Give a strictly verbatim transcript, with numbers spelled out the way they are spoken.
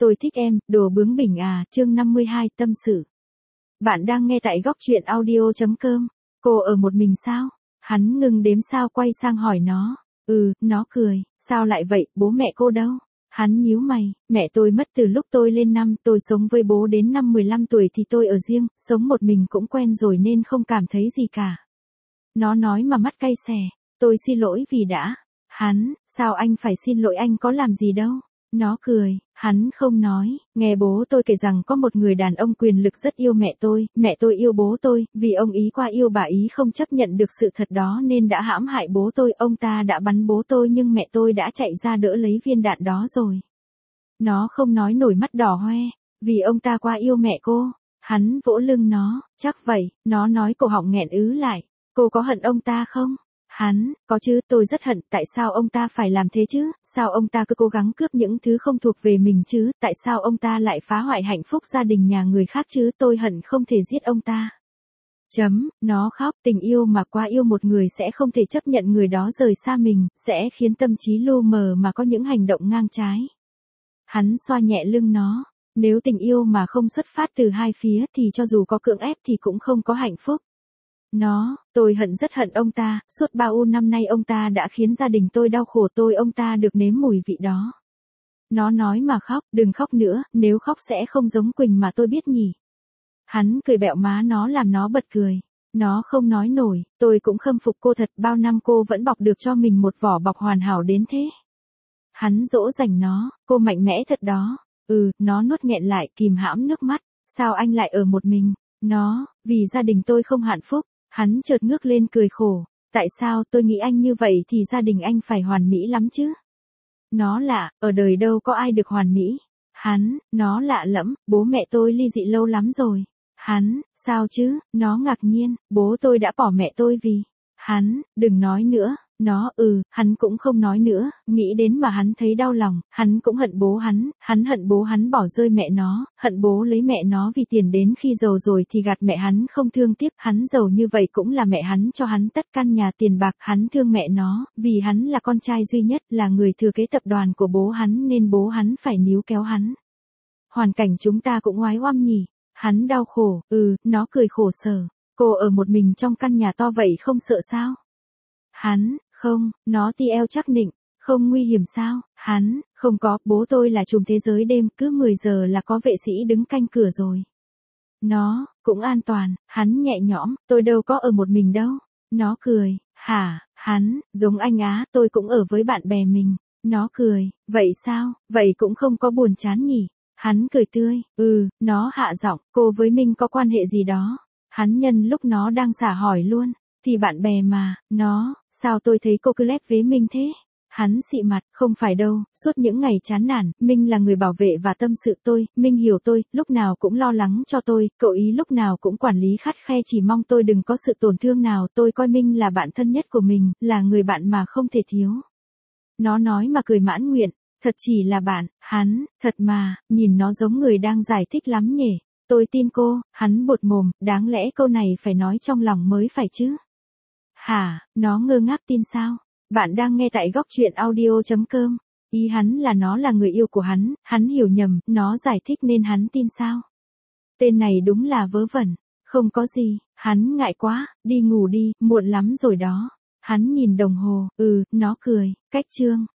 tôi thích em, đồ bướng bỉnh à, chương năm mươi hai, tâm sự. Bạn đang nghe tại góc truyện audio chấm com. Cô ở một mình sao? Hắn ngừng đếm sao quay sang hỏi nó. Ừ, nó cười, sao lại vậy, bố mẹ cô đâu? Hắn nhíu mày, mẹ tôi mất từ lúc tôi lên năm, tôi sống với bố đến năm mười lăm tuổi thì tôi ở riêng, sống một mình cũng quen rồi nên không cảm thấy gì cả. Nó nói mà mắt cay xè, tôi xin lỗi vì đã. Hắn, sao anh phải xin lỗi, anh có làm gì đâu. Nó cười, hắn không nói, nghe bố tôi kể rằng có một người đàn ông quyền lực rất yêu mẹ tôi, mẹ tôi yêu bố tôi, vì ông ý qua yêu bà ý không chấp nhận được sự thật đó nên đã hãm hại bố tôi, ông ta đã bắn bố tôi nhưng mẹ tôi đã chạy ra đỡ lấy viên đạn đó rồi. Nó không nói nổi, mắt đỏ hoe, vì ông ta qua yêu mẹ cô. Hắn vỗ lưng nó, chắc vậy, nó nói cổ họng nghẹn ứ lại, cô có hận ông ta không? Hắn, có chứ, tôi rất hận, tại sao ông ta phải làm thế chứ, sao ông ta cứ cố gắng cướp những thứ không thuộc về mình chứ, tại sao ông ta lại phá hoại hạnh phúc gia đình nhà người khác chứ, tôi hận không thể giết ông ta. Chấm, nó khóc, tình yêu mà quá yêu một người sẽ không thể chấp nhận người đó rời xa mình, sẽ khiến tâm trí lu mờ mà có những hành động ngang trái. Hắn xoa nhẹ lưng nó, nếu tình yêu mà không xuất phát từ hai phía thì cho dù có cưỡng ép thì cũng không có hạnh phúc. Nó, tôi hận rất hận ông ta, suốt bao u năm nay ông ta đã khiến gia đình tôi đau khổ, tôi ông ta được nếm mùi vị đó. Nó nói mà khóc, đừng khóc nữa, nếu khóc sẽ không giống Quỳnh mà tôi biết nhỉ. Hắn cười bẹo má nó làm nó bật cười. Nó không nói nổi, tôi cũng khâm phục cô thật, bao năm cô vẫn bọc được cho mình một vỏ bọc hoàn hảo đến thế. Hắn dỗ dành nó, cô mạnh mẽ thật đó. Ừ, nó nuốt nghẹn lại, kìm hãm nước mắt. Sao anh lại ở một mình? Nó, vì gia đình tôi không hạnh phúc. Hắn chợt ngước lên cười khổ, tại sao, tôi nghĩ anh như vậy thì gia đình anh phải hoàn mỹ lắm chứ. Nó lạ, ở đời đâu có ai được hoàn mỹ. Hắn, nó lạ lẫm, bố mẹ tôi ly dị lâu lắm rồi. Hắn, sao chứ, nó ngạc nhiên, bố tôi đã bỏ mẹ tôi vì. Hắn, đừng nói nữa. Nó, ừ, hắn cũng không nói nữa, nghĩ đến mà hắn thấy đau lòng, hắn cũng hận bố hắn, hắn hận bố hắn bỏ rơi mẹ nó, hận bố lấy mẹ nó vì tiền đến khi giàu rồi thì gạt mẹ hắn không thương tiếc, hắn giàu như vậy cũng là mẹ hắn cho hắn tất căn nhà tiền bạc, hắn thương mẹ nó, vì hắn là con trai duy nhất, là người thừa kế tập đoàn của bố hắn nên bố hắn phải níu kéo hắn. Hoàn cảnh chúng ta cũng oái oăm nhỉ, hắn đau khổ, ừ, nó cười khổ sở, cô ở một mình trong căn nhà to vậy không sợ sao? Hắn, không, nó ti eo chắc nịnh, không nguy hiểm sao, hắn, không có, bố tôi là trùm thế giới đêm, cứ mười giờ là có vệ sĩ đứng canh cửa rồi. Nó, cũng an toàn, hắn nhẹ nhõm, tôi đâu có ở một mình đâu. Nó cười, hả, hắn, giống anh á, tôi cũng ở với bạn bè mình. Nó cười, vậy sao, vậy cũng không có buồn chán nhỉ. Hắn cười tươi, ừ, nó hạ giọng, cô với Minh có quan hệ gì đó. Hắn nhân lúc nó đang xả hỏi luôn. Thì bạn bè mà, nó, sao tôi thấy cô cứ lép vế Minh thế? Hắn xị mặt, không phải đâu, suốt những ngày chán nản, Minh là người bảo vệ và tâm sự tôi, Minh hiểu tôi, lúc nào cũng lo lắng cho tôi, cậu ý lúc nào cũng quản lý khắt khe chỉ mong tôi đừng có sự tổn thương nào, tôi coi Minh là bạn thân nhất của mình, là người bạn mà không thể thiếu. Nó nói mà cười mãn nguyện, thật chỉ là bạn, hắn, thật mà, nhìn nó giống người đang giải thích lắm nhỉ. Tôi tin cô, hắn bột mồm, đáng lẽ câu này phải nói trong lòng mới phải chứ. Hả, nó ngơ ngác tin sao? Bạn đang nghe tại góc truyện audio chấm com. Ý hắn là nó là người yêu của hắn, hắn hiểu nhầm, nó giải thích nên hắn tin sao? Tên này đúng là vớ vẩn, không có gì, hắn ngại quá, đi ngủ đi, muộn lắm rồi đó. Hắn nhìn đồng hồ, ừ, nó cười, cách chương.